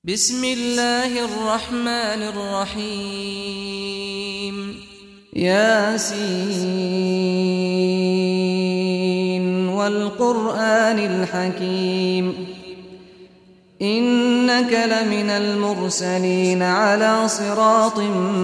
بسم الله الرحمن الرحيم ياسين والقرآن الحكيم إنك لمن المرسلين على صراط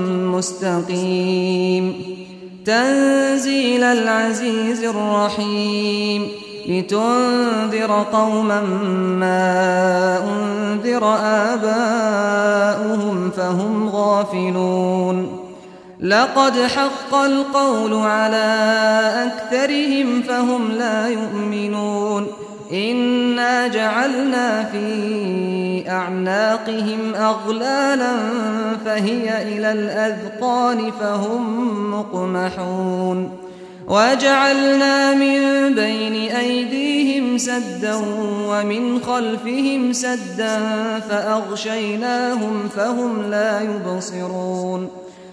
مستقيم تنزيل العزيز الرحيم لتنذر قوما ما أنذر آباؤهم فهم غافلون لقد حق القول على أكثرهم فهم لا يؤمنون إنا جعلنا في أعناقهم أغلالا فهي إلى الأذقان فهم مقمحون وجعلنا من بين أيديهم سدا ومن خلفهم سدا فأغشيناهم فهم لا يبصرون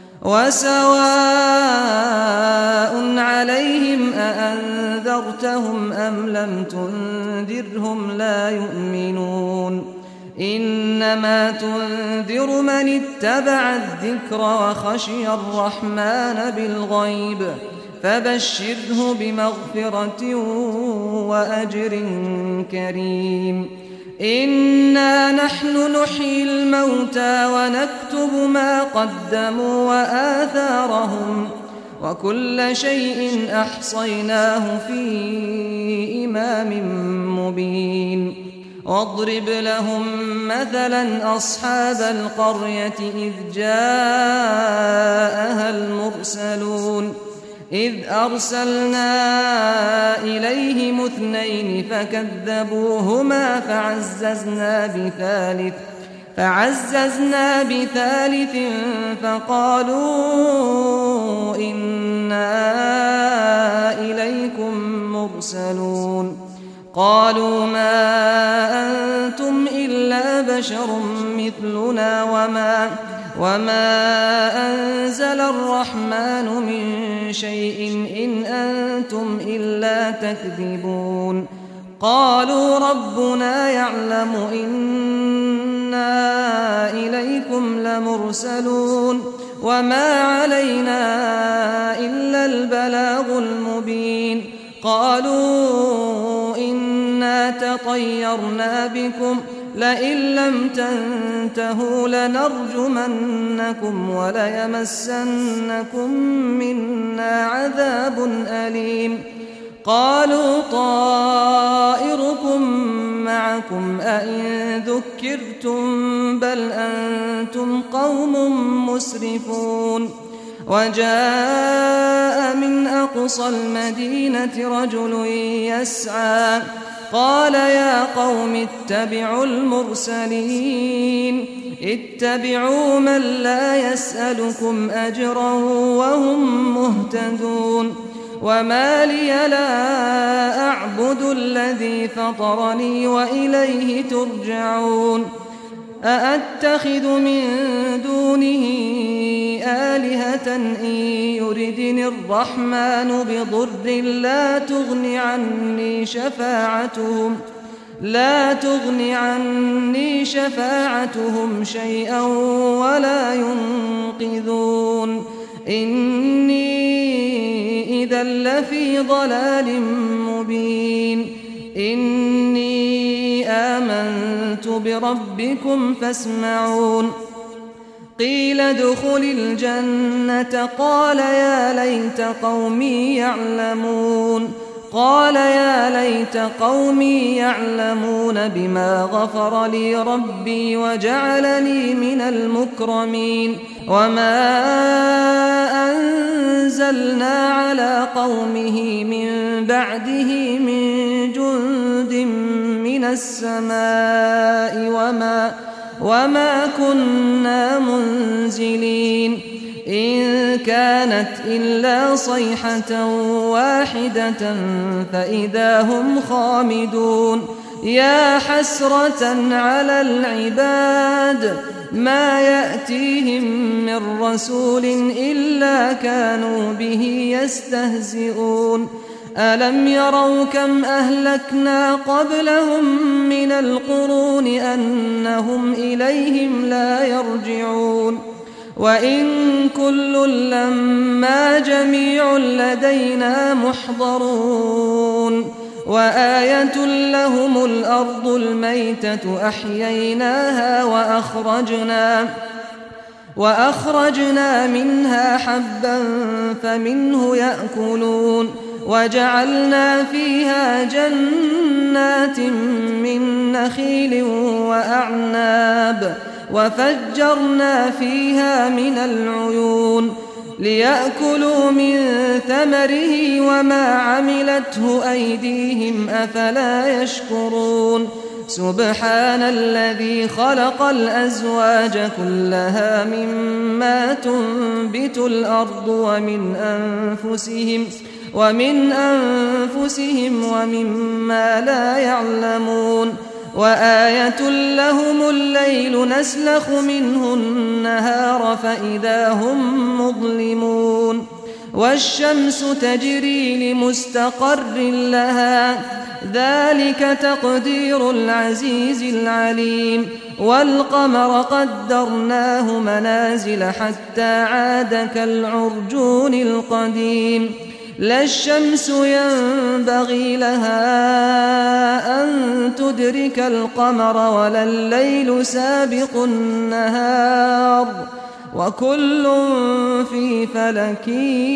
وسواء عليهم أأنذرتهم أم لم تنذرهم لا يؤمنون إنما تنذر من اتبع الذكر وخشي الرحمن بالغيب فبشره بمغفرة وأجر كريم إنا نحن نحيي الموتى ونكتب ما قدموا وآثارهم وكل شيء أحصيناه في إمام مبين واضرب لهم مثلا أصحاب القرية إذ جاءها المرسلون إذ أرسلنا إليهم اثنين فكذبوهما فعززنا بثالث فقالوا إنا إليكم مرسلون قالوا ما أنتم إلا بشر مثلنا وما أنزل الرحمن من شيء إن أنتم إلا تكذبون قالوا ربنا يعلم إنا إليكم لمرسلون وما علينا إلا البلاغ المبين قالوا إنا تطيرنا بكم لئن لم تنتهوا لنرجمنكم وليمسنكم منا عذاب أليم قالوا طائركم معكم أئن ذكرتم بل أنتم قوم مسرفون وجاء من أقصى المدينة رجل يسعى قال يا قوم اتبعوا المرسلين اتبعوا من لا يسألكم أجرا وهم مهتدون وما لي لا أعبد الذي فطرني وإليه ترجعون أأتخذ من دونه آلهة إن يردني الرحمن بضر لا تغن عني شفاعتهم شيئا ولا ينقذون إني إذا لفي ضلال مبين إني آمنت بربكم فاسمعون قيل ادخل الجنة قال يا ليت قومي يعلمون بما غفر لي ربي وجعلني من المكرمين وما أنزلنا على قومه من بعده من جند من السماء وما كنا منزلين إن كانت إلا صيحة واحدة فإذا هم خامدون يا حسرة على العباد ما يأتيهم من رسول إلا كانوا به يستهزئون ألم يروا كم أهلكنا قبلهم من القرون أنهم إليهم لا يرجعون وإن كل لما جميع لدينا محضرون وآية لهم الأرض الميتة أحييناها وأخرجنا منها حبا فمنه يأكلون وجعلنا فيها جنات من نخيل وأعناب وفجرنا فيها من العيون ليأكلوا من ثمره وما عملته أيديهم أفلا يشكرون سبحان الذي خلق الأزواج كلها مما تنبت الأرض ومن أنفسهم ومما لا يعلمون وآية لهم الليل نسلخ منه النهار فإذا هم مظلمون والشمس تجري لمستقر لها ذلك تقدير العزيز العليم والقمر قدرناه منازل حتى عاد كالعرجون القديم لا الشمس ينبغي لها أن تدرك القمر ولا الليل سابق النهار وكل في فلك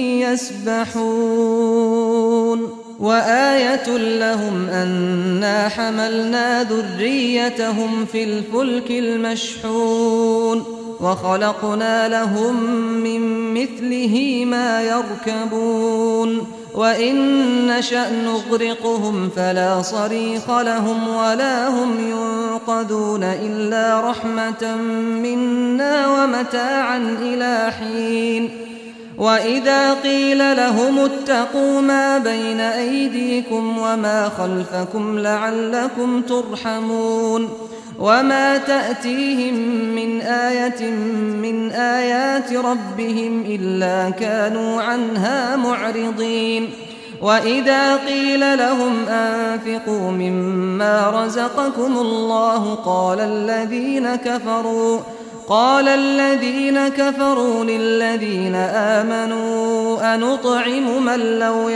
يسبحون وآية لهم أنا حملنا ذريتهم في الفلك المشحون وخلقنا لهم من مثله ما يركبون وإن نشأ نغرقهم فلا صريخ لهم ولا هم ينقذون إلا رحمة منا ومتاعا إلى حين وإذا قيل لهم اتقوا ما بين أيديكم وما خلفكم لعلكم ترحمون وما تأتيهم من آية من آيات ربهم إلا كانوا عنها معرضين وإذا قيل لهم أنفقوا مما رزقكم الله قال الذين كفروا للذين آمنوا أنطعم من لو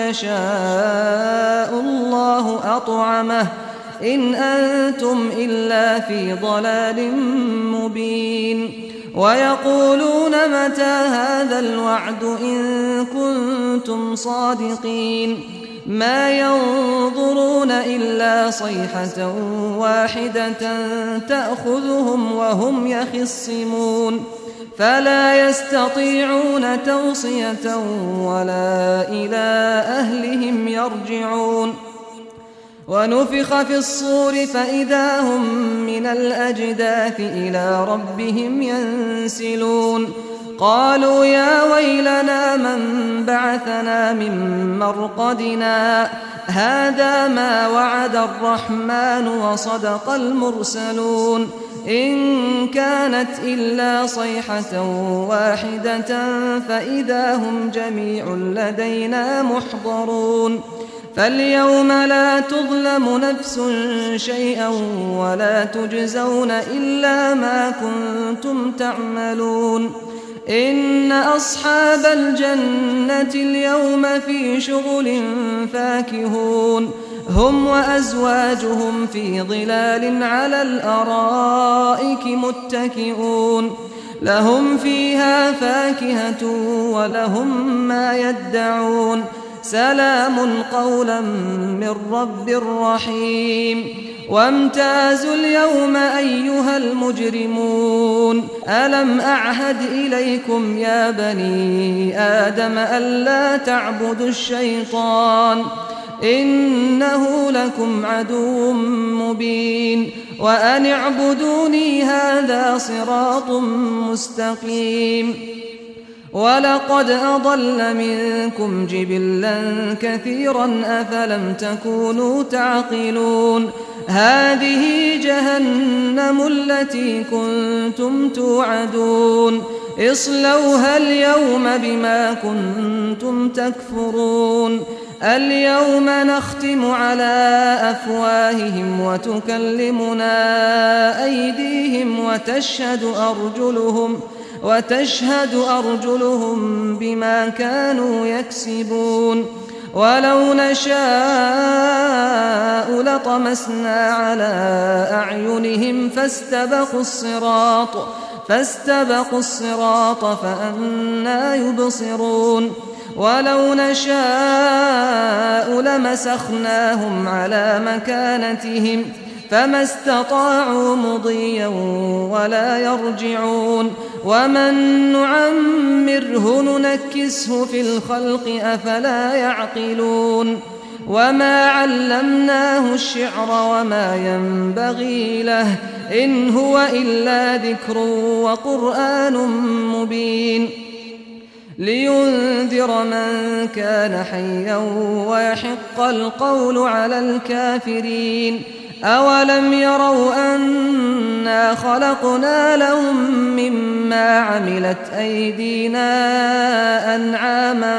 يشاء الله أطعمه إن أنتم إلا في ضلال مبين ويقولون متى هذا الوعد إن كنتم صادقين ما ينظرون إلا صيحة واحدة تأخذهم وهم يخصمون فلا يستطيعون توصية ولا إلى أهلهم يرجعون ونفخ في الصور فإذا هم من الأجداث إلى ربهم ينسلون قالوا يا ويلنا من بعثنا من مرقدنا هذا ما وعد الرحمن وصدق المرسلون إن كانت إلا صيحة واحدة فإذا هم جميع لدينا محضرون فاليوم لا تظلم نفس شيئا ولا تجزون إلا ما كنتم تعملون إن أصحاب الجنة اليوم في شغل فاكهون هم وأزواجهم في ظلال على الأرائك متكئون لهم فيها فاكهة ولهم ما يدعون سلام قولا من رب رحيم وامتازوا اليوم أيها المجرمون ألم أعهد إليكم يا بني آدم ألا تعبدوا الشيطان إنه لكم عدو مبين وأن اعبدوني هذا صراط مستقيم ولقد أضل منكم جبلا كثيرا أفلم تكونوا تعقلون هذه جهنم التي كنتم توعدون اصلوها اليوم بما كنتم تكفرون اليوم نختم على أفواههم وتكلمنا أيديهم وتشهد أرجلهم بما كانوا يكسبون ولو نشاء لطمسنا على أعينهم فاستبقوا الصراط فأنى يبصرون ولو نشاء لمسخناهم على مكانتهم فما استطاعوا مضيا ولا يرجعون ومن نعمره ننكسه في الخلق أفلا يعقلون وما علمناه الشعر وما ينبغي له إن هو إلا ذكر وقرآن مبين لينذر من كان حيا ويحق القول على الكافرين أولم يروا أنا خلقنا لهم مما عملت أيدينا أنعاما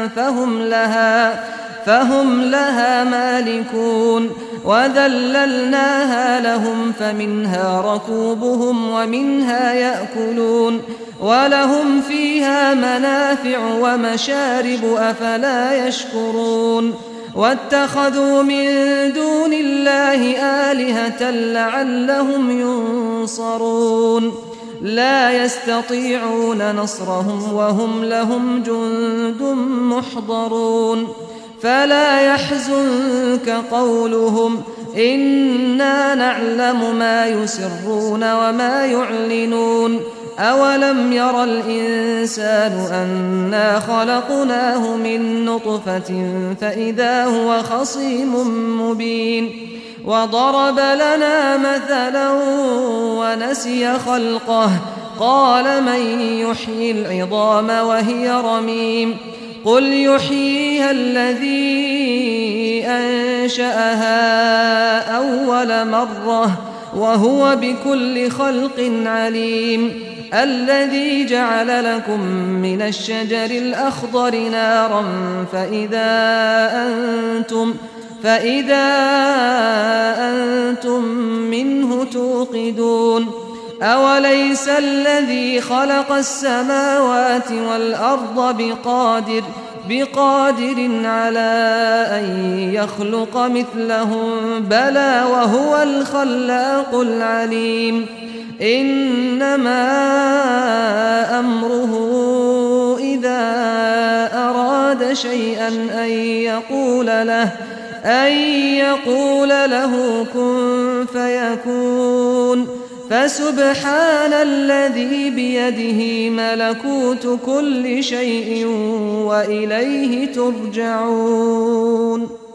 فهم لها مالكون وذللناها لهم فمنها ركوبهم ومنها يأكلون ولهم فيها منافع ومشارب أفلا يشكرون واتخذوا من دون الله آلهة لعلهم ينصرون لا يستطيعون نصرهم وهم لهم جند محضرون فلا يحزنك قولهم إنا نعلم ما يسرون وما يعلنون أولم ير الإنسان أنا خلقناه من نطفة فإذا هو خصيم مبين وضرب لنا مثلا ونسي خلقه قال من يحيي العظام وهي رميم قل يحييها الذي أنشأها أول مرة وهو بكل خلق عليم الذي جعل لكم من الشجر الأخضر نارا فإذا أنتم منه توقدون أوليس الذي خلق السماوات والأرض بقادر على أن يخلق مثلهم بلى وهو الخلاق العليم إنما أمره إذا أراد شيئا أن يقول له كن فيكون فسبحان الذي بيده ملكوت كل شيء وإليه ترجعون